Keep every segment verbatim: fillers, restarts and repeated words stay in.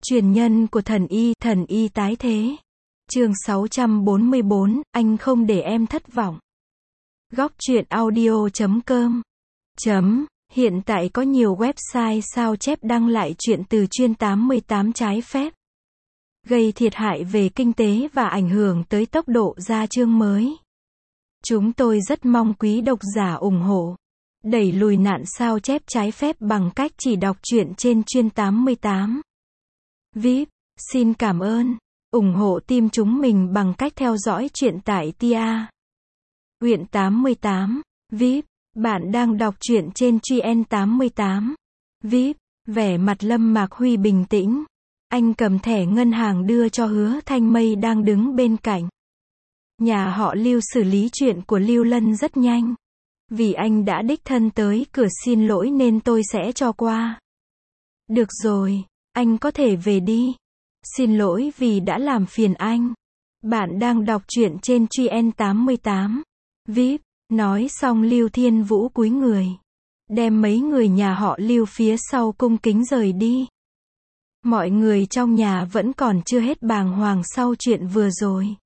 Truyền nhân của thần y, thần y tái thế. Chương sáu trăm bốn mươi bốn, anh không để em thất vọng. Góc truyện audio chấm com. Chấm. Hiện tại có nhiều website sao chép đăng lại truyện từ chuyên tám mươi tám trái phép, gây thiệt hại về kinh tế và ảnh hưởng tới tốc độ ra chương mới. Chúng tôi rất mong quý độc giả ủng hộ, đẩy lùi nạn sao chép trái phép bằng cách chỉ đọc truyện trên chuyên tám mươi tám. vê i pê, xin cảm ơn. Ủng hộ team chúng mình bằng cách theo dõi truyện tại tia. Truyện tám mươi tám. vê i pê, bạn đang đọc truyện trên chuyên tám mươi tám. vê i pê, vẻ mặt Lâm Mạc Huy bình tĩnh. Anh cầm thẻ ngân hàng đưa cho Hứa Thanh Mây đang đứng bên cạnh. Nhà họ Lưu xử lý chuyện của Lưu Lân rất nhanh. Vì anh đã đích thân tới cửa xin lỗi nên tôi sẽ cho qua. Được rồi, anh có thể về đi. Xin lỗi vì đã làm phiền anh. Bạn đang đọc truyện trên chuyên tám mươi tám. vê i pê, nói xong Lưu Thiên Vũ cúi người, đem mấy người nhà họ Lưu phía sau cung kính rời đi. Mọi người trong nhà vẫn còn chưa hết bàng hoàng sau chuyện vừa rồi.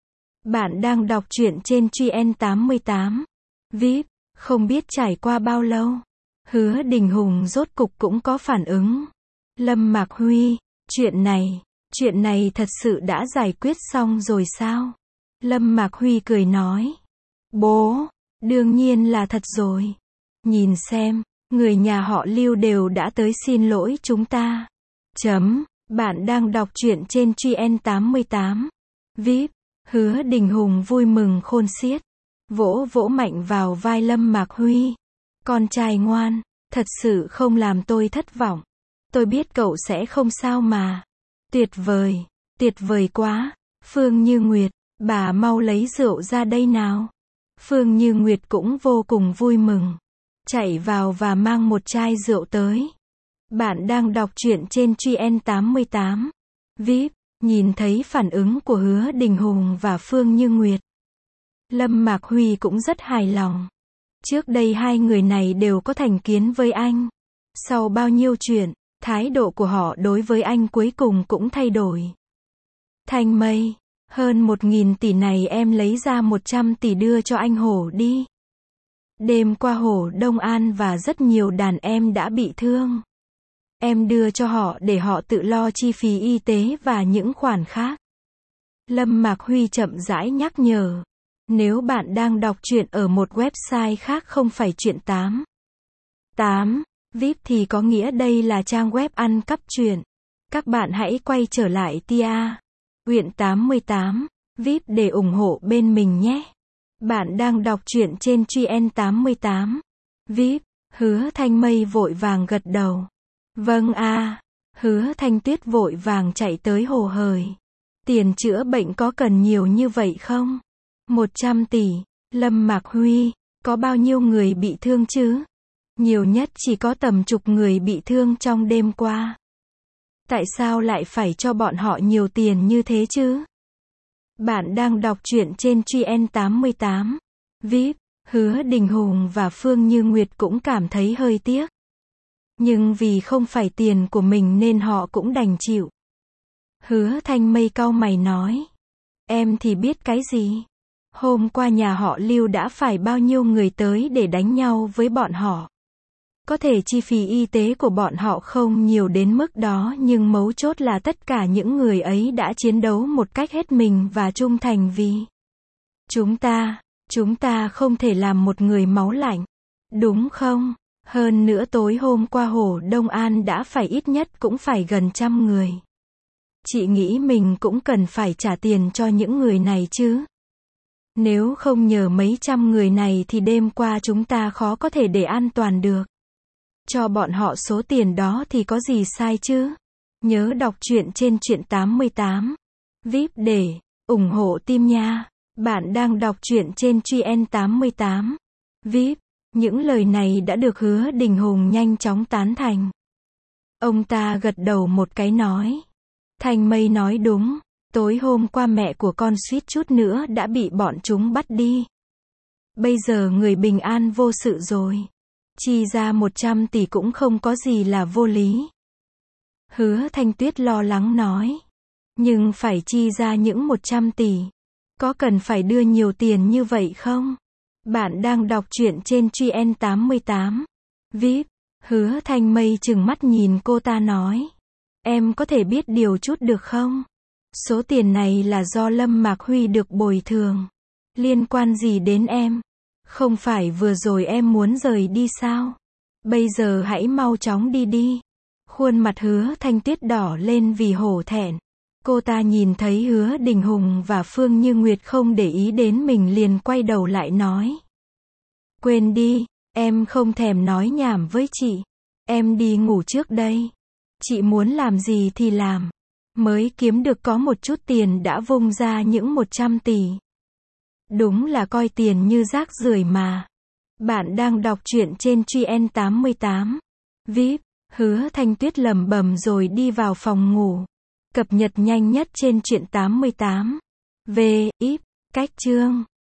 Bạn đang đọc truyện trên chuyên tám mươi tám. vê i pê, không biết trải qua bao lâu, Hứa Đình Hùng rốt cục cũng có phản ứng. Lâm Mạc Huy, chuyện này, chuyện này thật sự đã giải quyết xong rồi sao? Lâm Mạc Huy cười nói. Bố, đương nhiên là thật rồi. Nhìn xem, người nhà họ Lưu đều đã tới xin lỗi chúng ta. Chấm, bạn đang đọc truyện trên chuyên tám mươi tám. vê i pê, Hứa Đình Hùng vui mừng khôn xiết, vỗ vỗ mạnh vào vai Lâm Mạc Huy. Con trai ngoan, thật sự không làm tôi thất vọng. Tôi biết cậu sẽ không sao mà. Tuyệt vời, tuyệt vời quá. Phương Như Nguyệt, bà mau lấy rượu ra đây nào. Phương Như Nguyệt cũng vô cùng vui mừng, chạy vào và mang một chai rượu tới. Bạn đang đọc truyện trên chuyên tám mươi tám. vê i pê, nhìn thấy phản ứng của Hứa Đình Hùng và Phương Như Nguyệt, Lâm Mạc Huy cũng rất hài lòng. Trước đây hai người này đều có thành kiến với anh. Sau bao nhiêu chuyện, thái độ của họ đối với anh cuối cùng cũng thay đổi. Thanh Mây, hơn một nghìn tỷ này em lấy ra một trăm tỷ đưa cho anh Hổ đi. Đêm qua Hổ Đông An và rất nhiều đàn em đã bị thương. Em đưa cho họ để họ tự lo chi phí y tế và những khoản khác. Lâm Mạc Huy chậm rãi nhắc nhở. Nếu bạn đang đọc truyện ở một website khác không phải truyện tám mươi tám, vê i pê thì có nghĩa đây là trang web ăn cắp truyện. Các bạn hãy quay trở lại tia. Truyện tám mươi tám, vê i pê để ủng hộ bên mình nhé. Bạn đang đọc truyện trên chuyên tám mươi tám. vê i pê, Hứa Thanh Mây vội vàng gật đầu. Vâng a. À. Hứa Thanh Tuyết vội vàng chạy tới hồ hởi. Tiền chữa bệnh có cần nhiều như vậy không? một trăm tỷ. Lâm Mạc Huy, có bao nhiêu người bị thương chứ? Nhiều nhất chỉ có tầm chục người bị thương trong đêm qua. Tại sao lại phải cho bọn họ nhiều tiền như thế chứ? Bạn đang đọc truyện trên chuyên tám mươi tám. vê i pê, Hứa Đình Hùng và Phương Như Nguyệt cũng cảm thấy hơi tiếc. Nhưng vì không phải tiền của mình nên họ cũng đành chịu. Hứa Thanh Mây cau mày nói. Em thì biết cái gì? Hôm qua nhà họ Lưu đã phải bao nhiêu người tới để đánh nhau với bọn họ. Có thể chi phí y tế của bọn họ không nhiều đến mức đó nhưng mấu chốt là tất cả những người ấy đã chiến đấu một cách hết mình và trung thành vì chúng ta. Chúng ta không thể làm một người máu lạnh, đúng không? Hơn nữa tối hôm qua Hổ Đông An đã phải ít nhất cũng phải gần trăm người. Chị nghĩ mình cũng cần phải trả tiền cho những người này chứ. Nếu không nhờ mấy trăm người này thì đêm qua chúng ta khó có thể để an toàn được. Cho bọn họ số tiền đó thì có gì sai chứ? Nhớ đọc truyện trên truyện tám mươi tám. vê i pê để ủng hộ team nha. Bạn đang đọc truyện trên chuyên tám mươi tám. vê i pê, những lời này đã được Hứa Đình Hùng nhanh chóng tán thành. Ông ta gật đầu một cái nói. Thanh Mây nói đúng. Tối hôm qua mẹ của con suýt chút nữa đã bị bọn chúng bắt đi. Bây giờ người bình an vô sự rồi. Chi ra một trăm tỷ cũng không có gì là vô lý. Hứa Thanh Tuyết lo lắng nói. Nhưng phải chi ra những một trăm tỷ. Có cần phải đưa nhiều tiền như vậy không? Bạn đang đọc truyện trên Truyện tám mươi tám. vê i pê. Hứa Thanh Mây trừng mắt nhìn cô ta nói. Em có thể biết điều chút được không? Số tiền này là do Lâm Mạc Huy được bồi thường. Liên quan gì đến em? Không phải vừa rồi em muốn rời đi sao? Bây giờ hãy mau chóng đi đi. Khuôn mặt Hứa Thanh Tuyết đỏ lên vì hổ thẹn. Cô ta nhìn thấy Hứa Đình Hùng và Phương Như Nguyệt không để ý đến mình liền quay đầu lại nói. Quên đi, em không thèm nói nhảm với chị. Em đi ngủ trước đây. Chị muốn làm gì thì làm. Mới kiếm được có một chút tiền đã vung ra những một trăm tỷ. Đúng là coi tiền như rác rưởi mà. Bạn đang đọc truyện trên Truyện tám mươi tám. vê i pê. Hứa Thanh Tuyết lẩm bẩm rồi đi vào phòng ngủ. Cập nhật nhanh nhất trên Truyện tám mươi tám. vê i pê. Cách chương